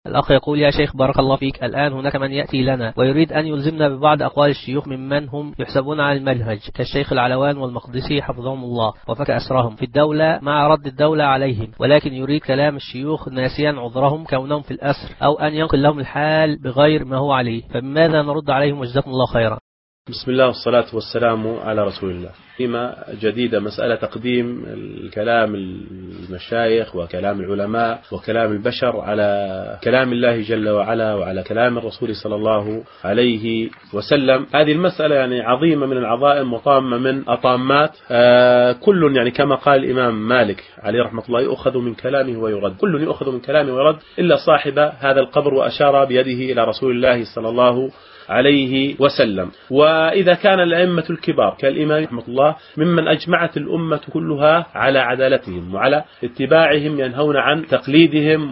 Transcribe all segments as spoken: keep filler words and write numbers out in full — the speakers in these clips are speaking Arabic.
الأخ يقول: يا شيخ بارك الله فيك، الآن هناك من يأتي لنا ويريد أن يلزمنا ببعض أقوال الشيوخ ممن هم يحسبون على المنهج كالشيخ العلوان والمقدسي حفظهم الله وفك أسرهم في الدولة مع رد الدولة عليهم، ولكن يريد كلام الشيوخ ناسيا عذرهم كونهم في الأسر، أو أن ينقل لهم الحال بغير ما هو عليه، فبماذا نرد عليهم وجزاكم الله خيرا؟ بسم الله والصلاة والسلام على رسول الله. قيمة جديدة مسألة تقديم الكلام المشايخ وكلام العلماء وكلام البشر على كلام الله جل وعلا وعلى كلام الرسول صلى الله عليه وسلم. هذه المسألة يعني عظيمة من العظائم وطامة من أطامات. آه كل يعني كما قال الإمام مالك عليه رحمة الله: يؤخذ من كلامه ويرد، كل يؤخذ من كلامه ويرد إلا صاحب هذا القبر، وأشار بيده إلى رسول الله صلى الله عليه وسلم. وإذا كان الأئمة الكبار كالإمام رحمه الله ممن أجمعت الأمة كلها على عدالتهم وعلى اتباعهم، ينهون عن تقليدهم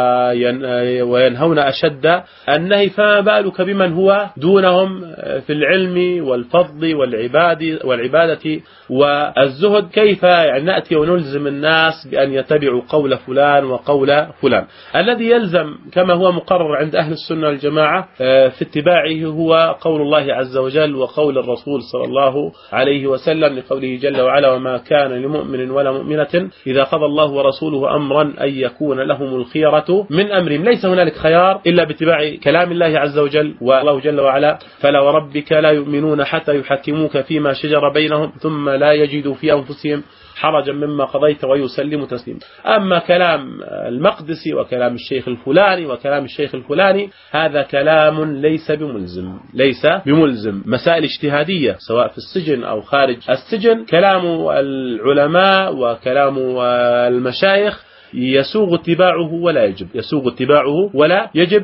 وينهون أشد النهي، فما بالك بمن هو دونهم في العلم والفضل والعبادة والزهد؟ كيف يعني نأتي ونلزم الناس بأن يتبعوا قول فلان وقول فلان؟ الذي يلزم كما هو مقرر عند أهل السنة والجماعة في اتباعه هو قول الله عز وجل وقول الرسول صلى الله عليه وسلم، لقوله جل وعلا: وما كان لمؤمن ولا مؤمنة إذا قضى الله ورسوله أمرا أن يكون لهم الخيرة من أمرهم. ليس هنالك خيار إلا باتباع كلام الله عز وجل. والله جل وعلا: فلا وربك لا يؤمنون حتى يحكموك فيما شجر بينهم ثم لا يجدوا في أنفسهم حرجا مما قضيت ويسلموا تسليما. أما كلام المقدسي وكلام الشيخ الفلاني وكلام الشيخ الفلاني هذا كلام ليس بملزم، ليس بملزم. مسائل اجتهادية سواء في السجن أو خارج السجن، كلام العلماء وكلام المشايخ يسوغ اتباعه ولا يجب، يسوغ اتباعه ولا يجب،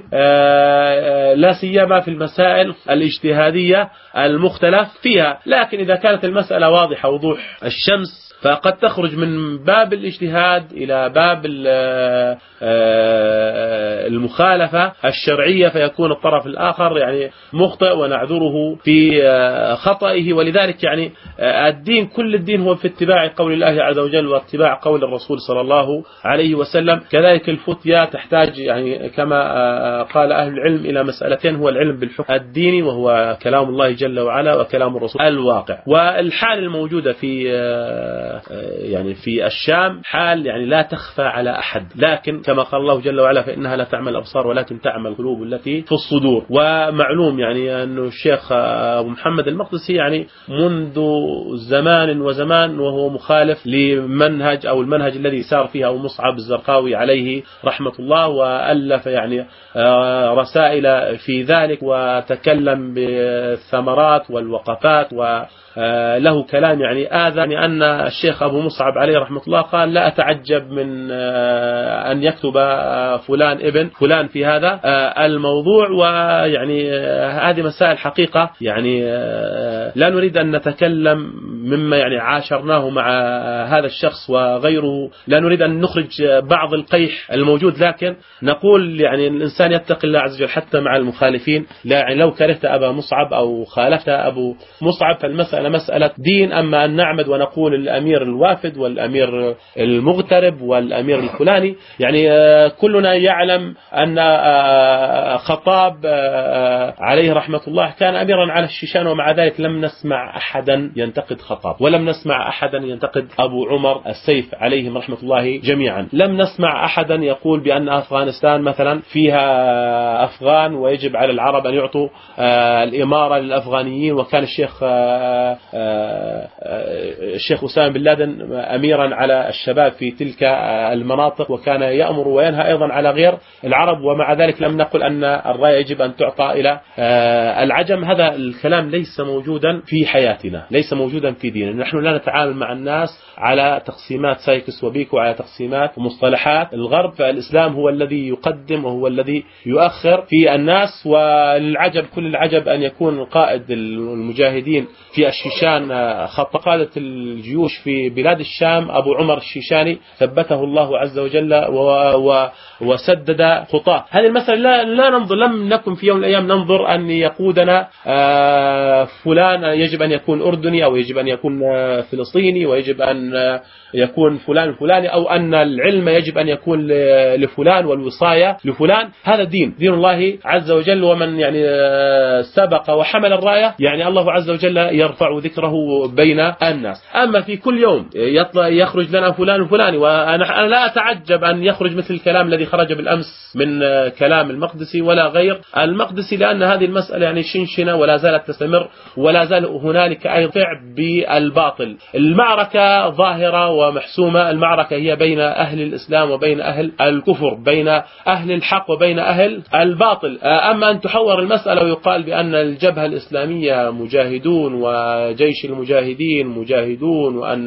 لا سيما في المسائل الاجتهادية المختلف فيها. لكن إذا كانت المسألة واضحة وضوح الشمس فقد تخرج من باب الاجتهاد إلى باب المخالفة الشرعية، فيكون الطرف الآخر يعني مخطئ ونعذره في خطئه. ولذلك يعني الدين كل الدين هو في اتباع قول الله عز وجل واتباع قول الرسول صلى الله عليه وسلم. كذلك الفتيا تحتاج يعني كما قال أهل العلم إلى مسألتين: هو العلم بالحكم الديني وهو كلام الله جل وعلا وكلام الرسول الواقع. والحال الموجودة في يعني في الشام حال يعني لا تخفى على أحد، لكن كما قال الله جل وعلا: فإنها لا تعمل الأبصار ولكن تعمل القلوب التي في الصدور. ومعلوم يعني أن الشيخ أبو محمد المقدسي يعني منذ زمان وزمان وهو مخالف لمنهج أو المنهج الذي سار فيه أبو مصعب الزرقاوي عليه رحمة الله، وألف يعني رسائل في ذلك وتكلم بالثمرات والوقفات و له كلام يعني آذى أن الشيخ أبو مصعب عليه رحمة الله قال: لا أتعجب من أن يكتب فلان ابن فلان في هذا الموضوع. ويعني هذه مسائل حقيقة يعني لا نريد أن نتكلم مما يعني عاشرناه مع هذا الشخص وغيره، لا نريد أن نخرج بعض القيح الموجود، لكن نقول يعني الإنسان يتقي الله عز وجل حتى مع المخالفين. لا يعني لو كرهت أبا مصعب أو خالفت أبو مصعب فالمسألة مسألة دين. أما أن نعمد ونقول الأمير الوافد والأمير المغترب والأمير الفلاني، يعني كلنا يعلم أن خطاب عليه رحمة الله كان أميرا على الشيشان، ومع ذلك لم نسمع أحدا ينتقد خطاب، ولم نسمع أحدا ينتقد أبو عمر السيف عليهم رحمة الله جميعا. لم نسمع أحدا يقول بأن أفغانستان مثلا فيها أفغان ويجب على العرب أن يعطوا الإمارة للأفغانيين، وكان الشيخ الشيخ أسامة بن لادن أميرا على الشباب في تلك المناطق، وكان يأمر وينهى أيضا على غير العرب، ومع ذلك لم نقل أن الراية يجب أن تعطى إلى العجم. هذا الكلام ليس موجودا في حياتنا، ليس موجودا في ديننا. نحن لا نتعامل مع الناس على تقسيمات سايكس وبيكو وعلى تقسيمات ومصطلحات الغرب، فالإسلام هو الذي يقدم وهو الذي يؤخر في الناس. والعجب كل العجب أن يكون قائد المجاهدين في الشيشان خط قادة الجيوش في بلاد الشام أبو عمر الشيشاني ثبته الله عز وجل وسدد خطاه. هذه المسألة لا, لا ننظر، لم نكن في يوم من الأيام ننظر أن يقودنا فلان يجب أن يكون أردني أو يجب أن يكون فلسطيني ويجب أن يكون فلان فلاني، أو أن العلم يجب أن يكون لفلان والوصاية لفلان. هذا الدين، دين الله عز وجل، ومن يعني سبق وحمل الراية يعني الله عز وجل يرفع ذكره بين الناس. أما في كل يوم يخرج لنا فلان فلاني، وأنا لا أتعجب أن يخرج مثل الكلام الذي خرج بالأمس من كلام المقدسي ولا غير المقدسي، لأن هذه المسألة يعني شنشنة ولا زالت تستمر، ولا زال هنالك أيضا بالباطل. المعركة ظاهرة ومحسومة، المعركة هي بين أهل الإسلام وبين أهل الكفر، بين أهل الحق وبين أهل الباطل. أما أن تحور المسألة ويقال بأن الجبهة الإسلامية مجاهدون وجيش المجاهدين مجاهدون، وأن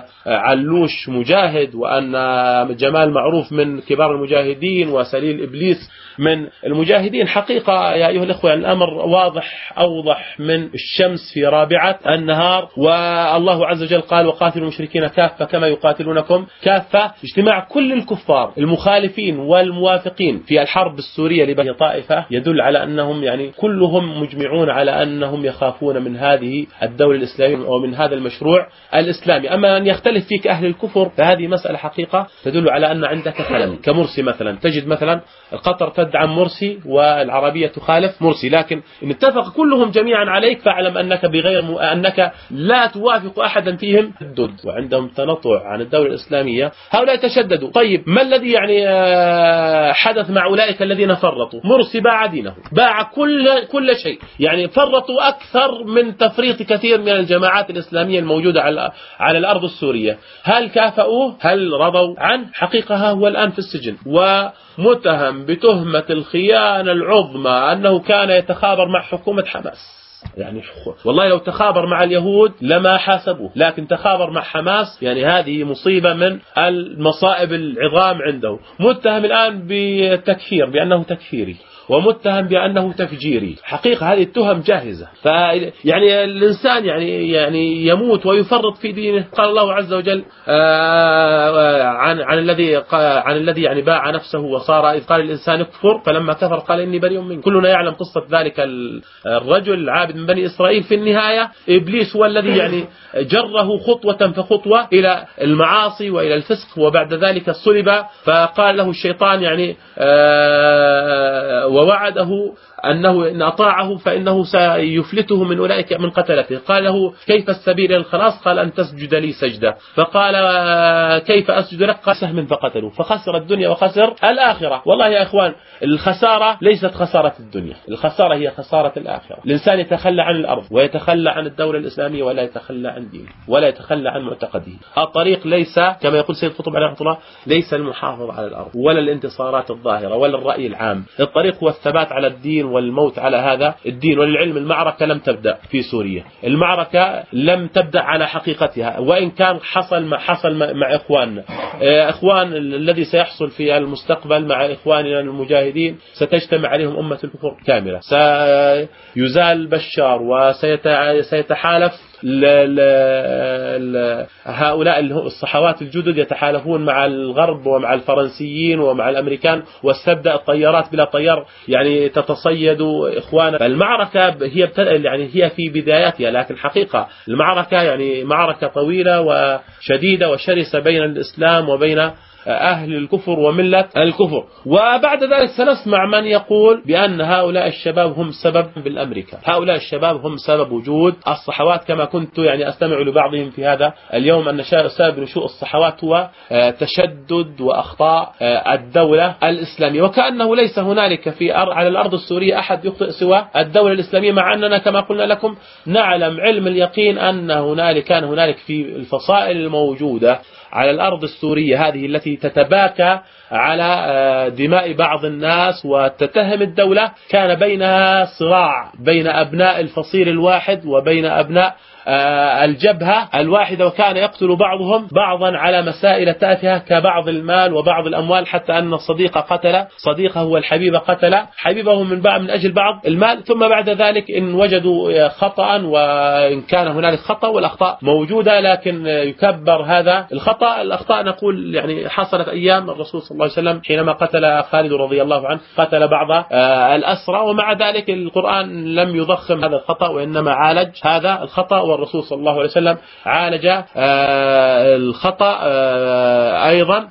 العلوش مجاهد، وأن جمال معروف من كبار المجاهدين وسليل إبليس من المجاهدين، حقيقة يا أيها الأخوة الأمر واضح أوضح من الشمس في رابعة النهار. والله عز وجل قال وقاتلوا المشركين كافة كما يقاتلونكم كافة. اجتماع كل الكفار المخالفين والموافقين في الحرب السورية لبني طائفة يدل على أنهم يعني كلهم مجمعون على أنهم يخافون من هذه الدولة الإسلامية ومن هذا المشروع الإسلامي. أما أن يختلف فيك أهل الكفر فهذه مسألة حقيقة تدل على أن عندك خلل. كمرسي مثلا، تجد مثلا قطر تدعم مرسي والعربية تخالف مرسي، لكن إن اتفق كلهم جميعا عليك فاعلم أنك بغير م... أنك لا توافق أحدا فيهم ضد، وعندهم تنطع عن الدولة الإسلامية. هؤلاء تشددوا. طيب ما الذي يعني حدث مع أولئك الذين فرطوا؟ مرسي باع دينه، باع كل كل شيء، يعني فرطوا أكثر من تفريط كثير من الجماعات الإسلامية الموجودة على على الأرض السورية. هل كافأوه؟ هل رضوا عنه؟ حقيقة هو الآن في السجن ومتهم بتهمة الخيانة العظمى أنه كان يتخابر مع حكومة حماس. يعني والله لو تخابر مع اليهود لما حاسبوه، لكن تخابر مع حماس، يعني هذه مصيبة من المصائب العظام عنده. متهم الآن بالتكفير بأنه تكفيري، ومتهم بأنه تفجيري. حقيقة هذه التهم جاهزة. فيعني الإنسان يعني يعني يموت ويفرط في دينه. قال الله عز وجل عن عن الذي عن الذي يعني باع نفسه وصار إذ قال الإنسان اكفر فلما كفر قال إني بريء منك. كلنا يعلم قصة ذلك الرجل العابد من بني إسرائيل. في النهاية إبليس هو الذي يعني جره خطوة فخطوة إلى المعاصي وإلى الفسق، وبعد ذلك صلب. فقال له الشيطان يعني ووعده أنه إن أطاعه فإنه سيفلته من أولئك من قتلته. قال له كيف السبيل إلى الخلاص؟ قال أن تسجد لي سجدة. فقال كيف أسجد لك؟ قال سهم فقتلوا. فخسر الدنيا وخسر الآخرة. والله يا إخوان الخسارة ليست خسارة الدنيا، الخسارة هي خسارة الآخرة. الإنسان يتخلى عن الأرض ويتخلى عن الدولة الإسلامية ولا يتخلى عن دينه ولا يتخلى عن معتقده. الطريق ليس كما يقول سيد قطب عليه رحمه الله ليس المحافظة على الأرض ولا الانتصارات الظاهرة ولا الرأي العام. الطريق هو الثبات على الدين والموت على هذا الدين. وللعلم المعركة لم تبدأ في سوريا، المعركة لم تبدأ على حقيقتها، وإن كان حصل ما حصل مع إخواننا. إخوان الذي سيحصل في المستقبل مع إخواننا المجاهدين ستجتمع عليهم أمة الكفر كاملة. سيزال بشار وسيتحالف ل... ل... ل... هؤلاء الصحوات الجدد يتحالفون مع الغرب ومع الفرنسيين ومع الأمريكان، وستبدأ الطيارات بلا طيار يعني تتصيد إخوانا. المعركة هي بت... يعني هي في بداياتها، لكن حقيقة المعركة يعني معركة طويلة وشديدة وشرسة بين الإسلام وبين أهل الكفر وملة الكفر. وبعد ذلك سنسمع من يقول بأن هؤلاء الشباب هم سبب بالأمريكا، هؤلاء الشباب هم سبب وجود الصحوات، كما كنت يعني أستمع لبعضهم في هذا اليوم أن سبب نشوء الصحوات هو تشدد وأخطاء الدولة الإسلامية، وكأنه ليس هنالك في على الأرض السورية أحد يخطئ سوى الدولة الإسلامية، مع أننا كما قلنا لكم نعلم علم اليقين أن هنالك كان هنالك في الفصائل الموجودة على الأرض السورية هذه التي تتباكى على دماء بعض الناس وتتهم الدولة، كان بينها صراع بين أبناء الفصيل الواحد وبين أبناء الجبهة الواحدة، وكان يقتل بعضهم بعضا على مسائل تافهة كبعض المال وبعض الأموال، حتى أن الصديق قتل صديقه والحبيب قتل حبيبه من بعض من أجل بعض المال. ثم بعد ذلك إن وجدوا خطأ، وإن كان هنالك خطأ والأخطاء موجودة لكن يكبر هذا الخطأ. الأخطاء نقول يعني حصلت أيام الرسول صلى الله عليه وسلم حينما قتل خالد رضي الله عنه قتل بعض الأسرى، ومع ذلك القرآن لم يضخم هذا الخطأ وإنما عالج هذا الخطأ، والرسول صلى الله عليه وسلم عالج الخطأ أيضا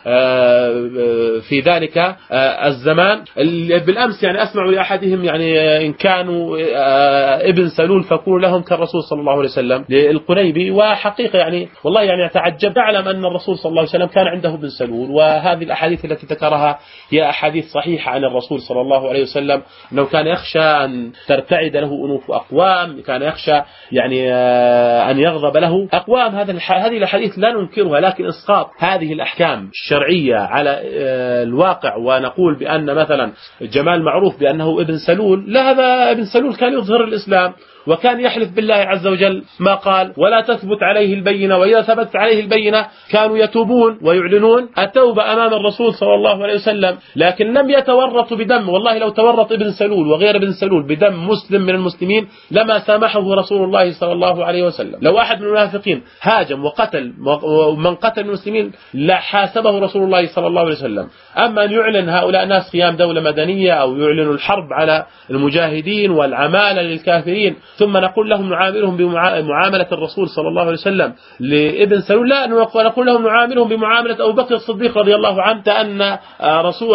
في ذلك الزمان. بالأمس يعني أسمع لأحدهم يعني إن كانوا ابن سلول فكونوا لهم كالرسول صلى الله عليه وسلم للقنيبي، وحقيقة يعني والله يعني أتعجب أعلم أن الرسول صلى الله عليه وسلم كان عنده ابن سلول، وهذه الأحاديث التي ذكرها هي أحاديث صحيحة عن الرسول صلى الله عليه وسلم أنه كان يخشى أن ترتعد له أنوف أقوام، كان يخشى يعني أن يغضب له أقوام. هذه الأحاديث لا ننكرها، لكن إسقاط هذه الأحكام الشرعية على الواقع ونقول بأن مثلا جمال معروف بأنه ابن سلول، لا، هذا ابن سلول كان يظهر الإسلام وكان يحلف بالله عز وجل ما قال ولا تثبت عليه البينة، وإذا ثبت عليه البينة كانوا يتوبون ويعلنون التوبة أمام الرسول صلى الله عليه وسلم، لكن لم يتورطوا بدم. والله لو تورط ابن سلول وغير ابن سلول بدم مسلم من المسلمين لما سامحه رسول الله صلى الله عليه وسلم. لو أحد من المنافقين هاجم وقتل ومن قتل المسلمين لا حاسبه رسول الله صلى الله عليه وسلم. أما أن يعلن هؤلاء الناس قيام دولة مدنية أو يعلنوا الحرب على المجاهدين والعمالة للكافرين ثم نقول لهم نعاملهم بمعاملة الرسول صلى الله عليه وسلم لابن سلول، لا، نقول لهم نعاملهم بمعاملة أبو بكر الصديق رضي الله عنه، أن رسول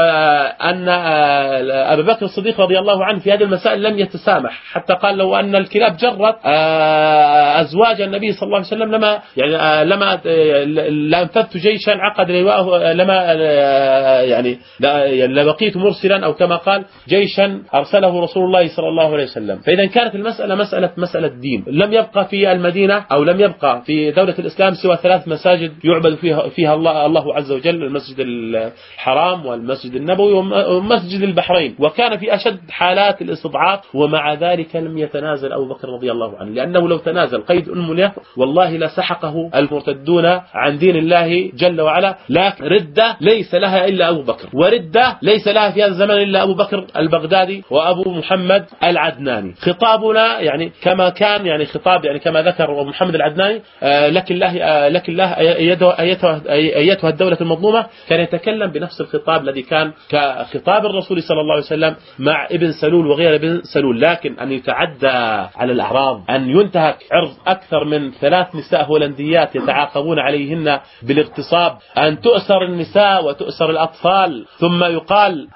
أن أبو بكر الصديق رضي الله عنه في هذه المسائل لم يتسامح، حتى قال لو أن الكلاب جرت أزواج النبي صلى الله عليه وسلم لما يعني لما لانفذت جيشا عقد لواءه لما يعني لبقيت مرسلا، أو كما قال جيشا أرسله رسول الله صلى الله عليه وسلم. فإذا كانت المسألة مسألة مسألة دين، لم يبقى في المدينة أو لم يبقى في دولة الإسلام سوى ثلاث مساجد يعبد فيها فيها الله الله عز وجل، المسجد الحرام والمسجد النبوي ومسجد البحرين، وكان في أشد حالات الاستضعاف، ومع ذلك لم يتنازل أبو بكر رضي الله عنه، لأنه لو تنازل قيد أنملة والله لسحقه المرتدون عن دين الله جل وعلا. لكن ردة ليس لها إلا أبو بكر، وردة ليس لها في هذا الزمن إلا أبو بكر البغدادي وأبو محمد العدناني. خطابنا يعني كما كان يعني خطاب يعني كما ذكر محمد العدناني آه لكن الله آه لكن الله أيتها أيتها الدولة المظلومة، كان يتكلم بنفس الخطاب الذي كان كخطاب الرسول صلى الله عليه وسلم مع ابن سلول وغير ابن سلول. لكن أن يتعدى على الأعراض، أن ينتهك عرض أكثر من ثلاث نساء هولنديات يتعاقبون عليهن بالاغتصاب، أن تؤسر النساء وتؤسر الأطفال، ثم يقال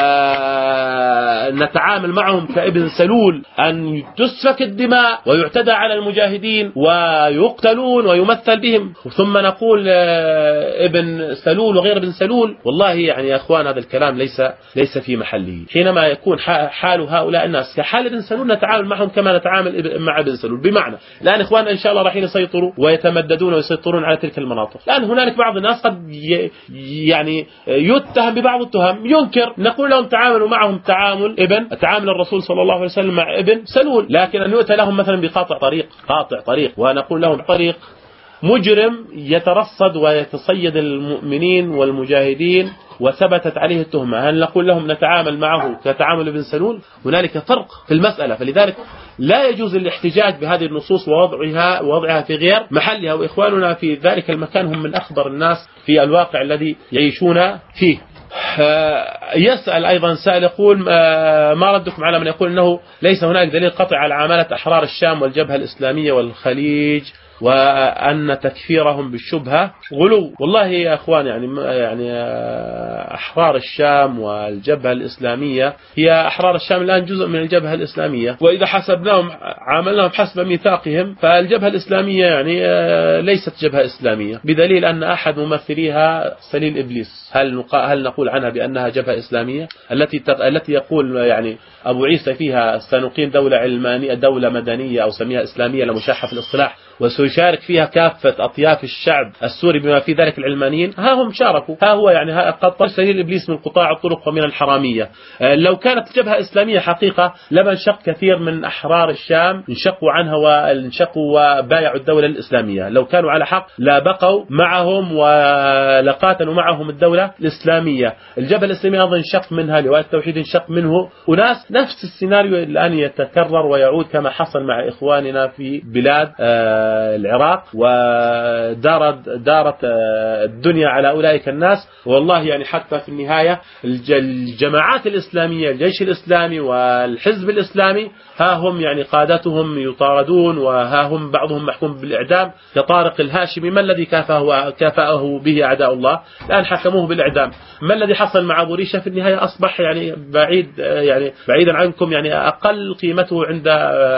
آه نتعامل معهم كابن سلول، أن تسفك الدماء ويعتدى على المجاهدين ويقتلون ويمثل بهم، ثم نقول ابن سلول وغير ابن سلول. والله يعني يا أخوان هذا الكلام ليس ليس في محله. حينما يكون حال هؤلاء الناس كحال ابن سلول نتعامل معهم كما نتعامل مع ابن سلول، بمعنى الآن إخواننا إن شاء الله راح يسيطروا ويتمددون ويسيطرون على تلك المناطق. الآن هنالك بعض الناس قد يعني يتهم ببعض التهم، ينكر، نقول لهم تعاملوا معهم تعامل ابن تعامل الرسول صلى الله عليه وسلم مع ابن سلول، لكن أن يؤتى لهم مثلا بقاطع طريق قاطع طريق ونقول لهم طريق مجرم يترصد ويتصيد المؤمنين والمجاهدين وثبتت عليه التهمة، هل نقول لهم نتعامل معه كتعامل ابن سلول؟ هنالك فرق في المسألة. فلذلك لا يجوز الاحتجاج بهذه النصوص ووضعها ووضعها في غير محلها، وإخواننا في ذلك المكان هم من أخبر الناس في الواقع الذي يعيشون فيه. يسأل أيضا سائل يقول ما ردكم على من يقول أنه ليس هناك دليل قطع على عمالة أحرار الشام والجبهة الإسلامية والخليج وأن تكفيرهم بالشبهة غلو؟ والله يا أخوان يعني يعني أحرار الشام والجبهة الإسلامية هي أحرار الشام الآن جزء من الجبهة الإسلامية، وإذا حسبناهم عملناهم حسب ميثاقهم فالجبهة الإسلامية يعني ليست جبهة إسلامية، بدليل أن أحد ممثليها سليل إبليس. هل هل نقول عنها بأنها جبهة إسلامية التي التي يقول يعني أبو عيسى فيها سنقيم دولة علمانية دولة مدنية أو سميها إسلامية لمشاحة في الاصطلاح، وسيشارك فيها كافة أطياف الشعب السوري بما في ذلك العلمانيين؟ ها هم شاركوا، ها هو يعني قد سليل إبليس من قطاع الطرق ومن الحرامية. لو كانت جبهة إسلامية حقيقة لما انشق كثير من أحرار الشام انشقوا عنها وانشقوا وبايعوا الدولة الإسلامية. لو كانوا على حق لا بقوا معهم ولقاتلوا معهم الدولة الإسلامية. الجبهة الإسلامية أيضا انشق منها، لواء التوحيد انشق منه وناس. نفس السيناريو الآن يتكرر ويعود كما حصل مع إخواننا في بلاد العراق ودارت دارت الدنيا على أولئك الناس. والله يعني حتى في النهاية الجماعات الإسلامية، الجيش الإسلامي والحزب الإسلامي، ها هم يعني قادتهم يطاردون، وها هم بعضهم محكوم بالإعدام كطارق الهاشمي. ما الذي كافأه كافأه به أعداء الله؟ الآن حكموه بالإعدام. ما الذي حصل مع أبو ريشة؟ في النهاية أصبح يعني بعيد يعني بعيدا عنكم، يعني أقل قيمته عند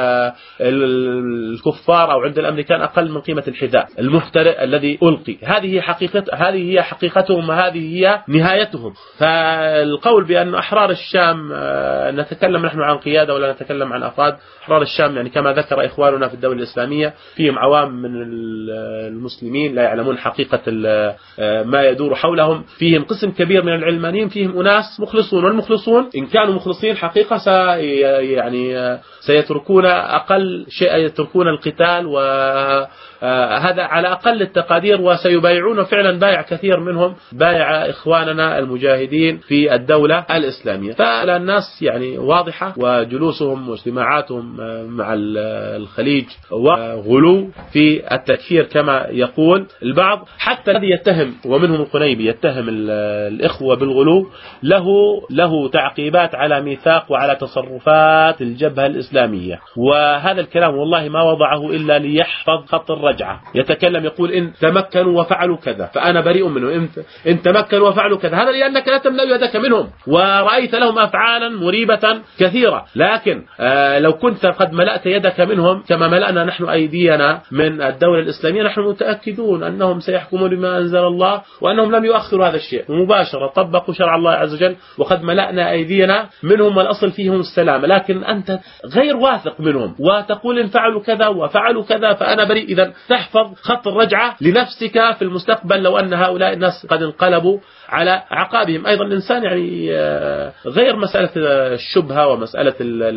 الكفار أو عند الأمريكان أقل من قيمة الحذاء المفترئ الذي ألقي. هذه حقيقة هذه هي حقيقتهم وهذه هي نهايتهم. فالقول بأن أحرار الشام، نتكلم نحن عن قيادة ولا نتكلم عن أفراد. أحرار الشام يعني كما ذكر إخواننا في الدولة الإسلامية فيهم عوام من المسلمين لا يعلمون حقيقة ما يدور حولهم، فيهم قسم كبير من العلمانيين، فيهم أناس مخلصون، والمخلصون إن كانوا مخلصين حقيقة سي يعني سيتركون أقل شيء، يتركون القتال وهذا على أقل التقادير، وسيبايعون فعلا بايع كثير منهم بايع إخواننا المجاهدين في الدولة الإسلامية. فالناس يعني واضحة، وجلوسهم واجتماعاتهم مع الخليج وغلو في التكفير كما يقول البعض. حتى الذي يتهم ومنهم القنيبي يتهم الإخوة بالغلو له له تعقيبات على ميثاق وعلى تصرفات الجبهة الإسلامية، وهذا الكلام والله ما وضعه إلا ليحفظ خط الرجعة. يتكلم يقول إن تمكنوا وفعلوا كذا فأنا بريء منه، إن, إن تمكنوا وفعلوا كذا، هذا لأنك لا تملأ يدك منهم ورأيت لهم أفعالا مريبة كثيرة. لكن آه لو كنت قد ملأت يدك منهم كما ملأنا نحن أيدينا من الدولة الإسلامية، نحن متأكدون أنهم سيحكمون بما أنزل الله، وأنهم لم يؤخروا هذا الشيء مباشرة، طبقوا شرع الله عز وجل، وقد ملأنا أيدينا منهم والأصل فيهم السلام. لكن أنت غير واثق منهم وتقول إن فعلوا كذا وفعلوا كذا فأنا بريء. إذا تحفظ خط الرجعة لنفسك في المستقبل لو أن هؤلاء الناس قد انقلبوا على عقابهم. أيضا الإنسان يعني غير مسألة الشبهة ومسألة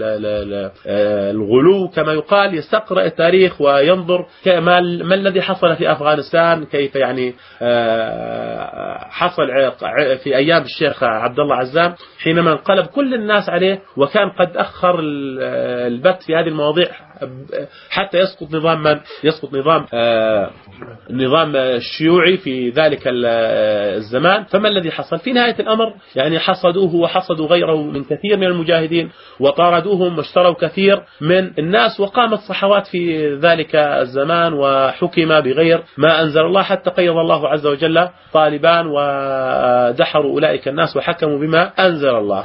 الغلو كما يقال، يستقرأ التاريخ وينظر ما الذي حصل في أفغانستان، كيف يعني حصل في أيام الشيخ عبد الله عزام حينما انقلب كل الناس عليه، وكان قد أخر البت في هذه المواضيع حتى يسقط نظام من يسقط نظام النظام الشيوعي في ذلك الزمان. فما الذي حصل في نهاية الأمر؟ يعني حصدوه وحصدوا غيره من كثير من المجاهدين وطاردوهم واشتروا كثير من الناس، وقامت صحوات في ذلك الزمان وحكم بغير ما أنزل الله، حتى قيض الله عز وجل طالبان ودحروا أولئك الناس وحكموا بما أنزل الله.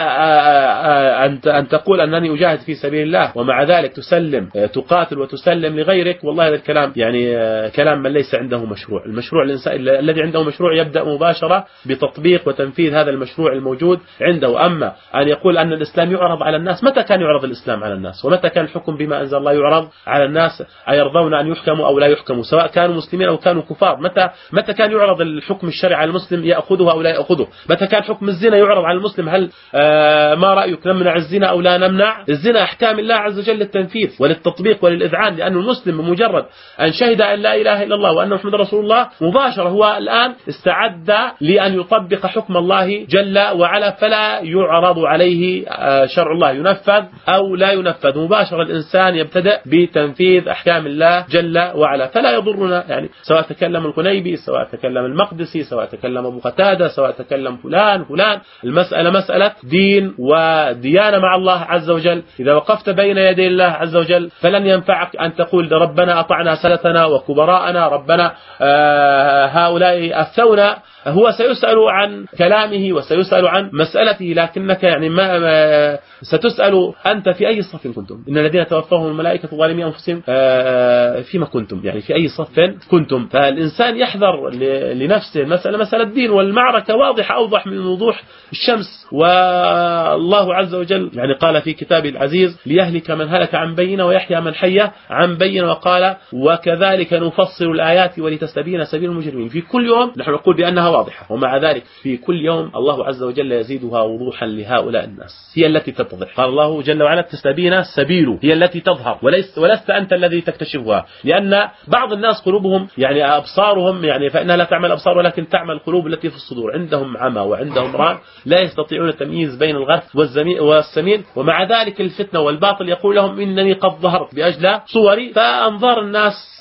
فأنت أن تقول أنني أجاهد في سبيل الله ومع ذلك تسلم تقاتل وتسلم لغيرك، والله هذا الكلام يعني كلام من ليس عنده مشروع. المشروع الإنسان الذي عنده مشروع يبدأ مباشرة بتطبيق وتنفيذ هذا المشروع الموجود عنده. أما أن يقول أن الإسلام يعرض على الناس، متى كان يعرض الإسلام على الناس؟ ومتى كان الحكم بما أنزل الله يعرض على الناس؟ أيرضون أن يحكموا أو لا يحكموا سواء كانوا مسلمين أو كانوا كفار؟ متى متى كان يعرض الحكم الشرعي على المسلم يأخذه أو لا يأخذه؟ متى كان حكم الزنا يعرض على المسلم؟ هل آه ما رأيك نمنع الزنا أو لا نمنع الزنا؟ أحكام الله عز وجل للتنفيذ وللتطبيق وللإذعان، لأن المسلم بمجرد أن شهد أن لا إله إلا الله وأن محمد رسول الله مباشرة هو الآن استعد لأن يطبق حكم الله جل وعلا، فلا يعرض عليه شرع الله ينفذ أو لا ينفذ، مباشرة الإنسان يبتدأ بتنفيذ أحكام الله جل وعلا. فلا يضرنا يعني سواء تكلم القنيبي، سواء تكلم المقدسي، سواء تكلم أبو قتادة، سواء تكلم فلان فلان، المسألة مسألة دين وديانة مع الله عز وجل. إذا وقفت بين يدي الله عز وجل فلن ينفعك أن تقول ربنا أطعنا سادتنا وكبراءنا، ربنا آه هؤلاء أفتونا. هو سيسأل عن كلامه وسيسأل عن مسألته، لكنك يعني ما, ما ستسأل أنت في أي صف كنتم؟ إن الذين توفاهم الملائكة ظالمي أنفسهم فيما كنتم، يعني في أي صف كنتم. فالإنسان يحذر لنفسه. المسألة مسألة دين، والمعركة واضحة أوضح من وضوح الشمس. والله عز وجل يعني قال في كتابه العزيز ليهلك من هلك عن بينة ويحيى من حي عن بينة، وقال وكذلك نفصل الآيات ولتستبين سبيل المجرمين. في كل يوم نحن نقول بأنها واضحة، ومع ذلك في كل يوم الله عز وجل يزيدها وضوحا لهؤلاء الناس، هي التي تتضح. قال الله جل وعلا تستبين سبيل، هي التي تظهر، وليس ولست أنت الذي تكتشفها. لأن بعض الناس قلوبهم يعني أبصارهم يعني فإنها لا تعمل أبصار ولكن تعمل القلوب التي في الصدور، عندهم عمى وعندهم ران، لا يستطيعون التمييز بين الغث والسمين. ومع ذلك الفتنة والباطل يقول لهم إنني قد ظهرت بأجل صوري، فأنظار الناس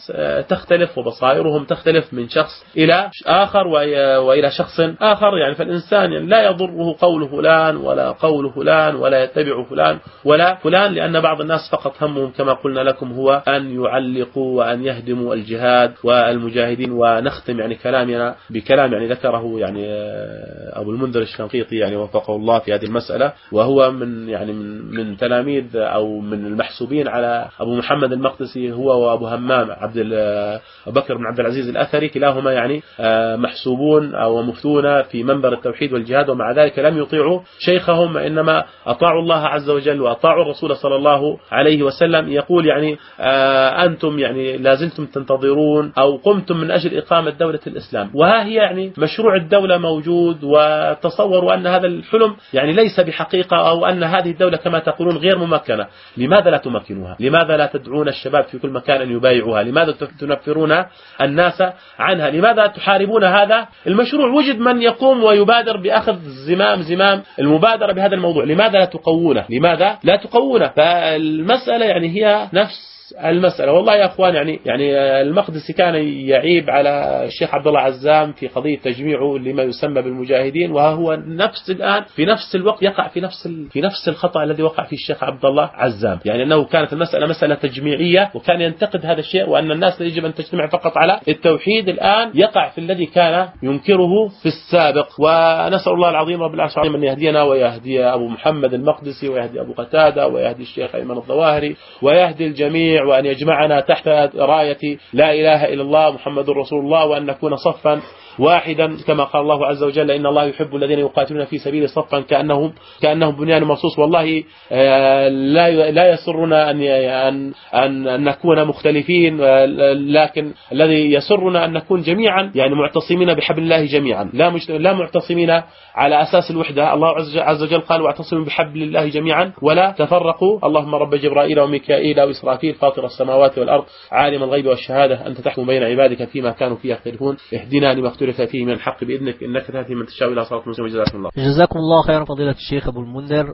الناس تختلف وبصائرهم تختلف من شخص إلى آخر وإلى شخص آخر، يعني فالإنسان يعني لا يضره قول فلان ولا قول فلان ولا يتبع فلان ولا فلان، لأن بعض الناس فقط همهم كما قلنا لكم هو أن يعلقوا وأن يهدموا الجهاد والمجاهدين. ونختم يعني كلامنا بكلام يعني ذكره يعني أبو المنذر الشنقيطي يعني وفقه الله في هذه المسألة، وهو من يعني من, من تلاميذ أو من المحسوبين على أبو محمد المقدسي، هو وأبو همام عبد بكر بن عبد العزيز الأثري، كلاهما يعني محسوبون أو مفتون في منبر التوحيد والجهاد، ومع ذلك لم يطيعوا شيخهم، إنما أطاعوا الله عز وجل وأطاعوا الرسول صلى الله عليه وسلم. يقول يعني أنتم يعني لازلتم تنتظرون أو قمتم من أجل إقامة دولة الإسلام، وها هي يعني مشروع الدولة موجود، وتصوروا أن هذا الحلم يعني ليس بحقيقة، أو أن هذه الدولة كما تقولون غير ممكنة. لماذا لا تمكنوها؟ لماذا لا تدعون الشباب في كل مكان أن يبايعوها؟ لماذا تنفرون الناس عنها؟ لماذا تحاربون هذا المشروع؟ وجد من يقوم ويبادر بأخذ زمام زمام المبادرة بهذا الموضوع، لماذا لا تقوونه؟ لماذا لا تقوونه؟ فالمسألة يعني هي نفس المسألة. والله يا أخوان يعني يعني المقدسي كان يعيب على الشيخ عبد الله عزام في قضية تجميعه لما يسمى بالمجاهدين، وهو نفس الآن في نفس الوقت يقع في نفس في نفس الخطأ الذي وقع فيه الشيخ عبد الله عزام، يعني أنه كانت المسألة مسألة تجميعية وكان ينتقد هذا الشيء، وأن الناس يجب أن تجتمع فقط على التوحيد. الآن يقع في الذي كان ينكره في السابق. ونسأل الله العظيم رب العرش العظيم أن يهدينا ويهدي أبو محمد المقدسي ويهدي أبو قتادة ويهدي الشيخ أيمن الظواهري ويهدي الجميع، وأن يجمعنا تحت راية لا إله إلا الله محمد رسول الله، وأن نكون صفا واحدا كما قال الله عز وجل إن الله يحب الذين يقاتلون في سبيل صفا كأنهم كأنهم بنيان مرصوص. والله لا لا يسرنا أن أن أن نكون مختلفين، لكن الذي يسرنا أن نكون جميعا يعني معتصمين بحبل الله جميعا، لا لا معتصمين على أساس الوحدة. الله عز وجل قال واعتصموا بحبل الله جميعا ولا تفرقوا. اللهم رب جبرائيل وميكائيل وإسرافيل فاطر السماوات والأرض عالم الغيب والشهادة أنت تحكم بين عبادك فيما كانوا فيه يختلفون اهدنا لما اختلف فيه من الحق بإذنك إنك تهدي من تشاء إلى صراط مستقيم. جزاكم الله جزاكم الله خيرا فضيلة الشيخ أبو المنذر.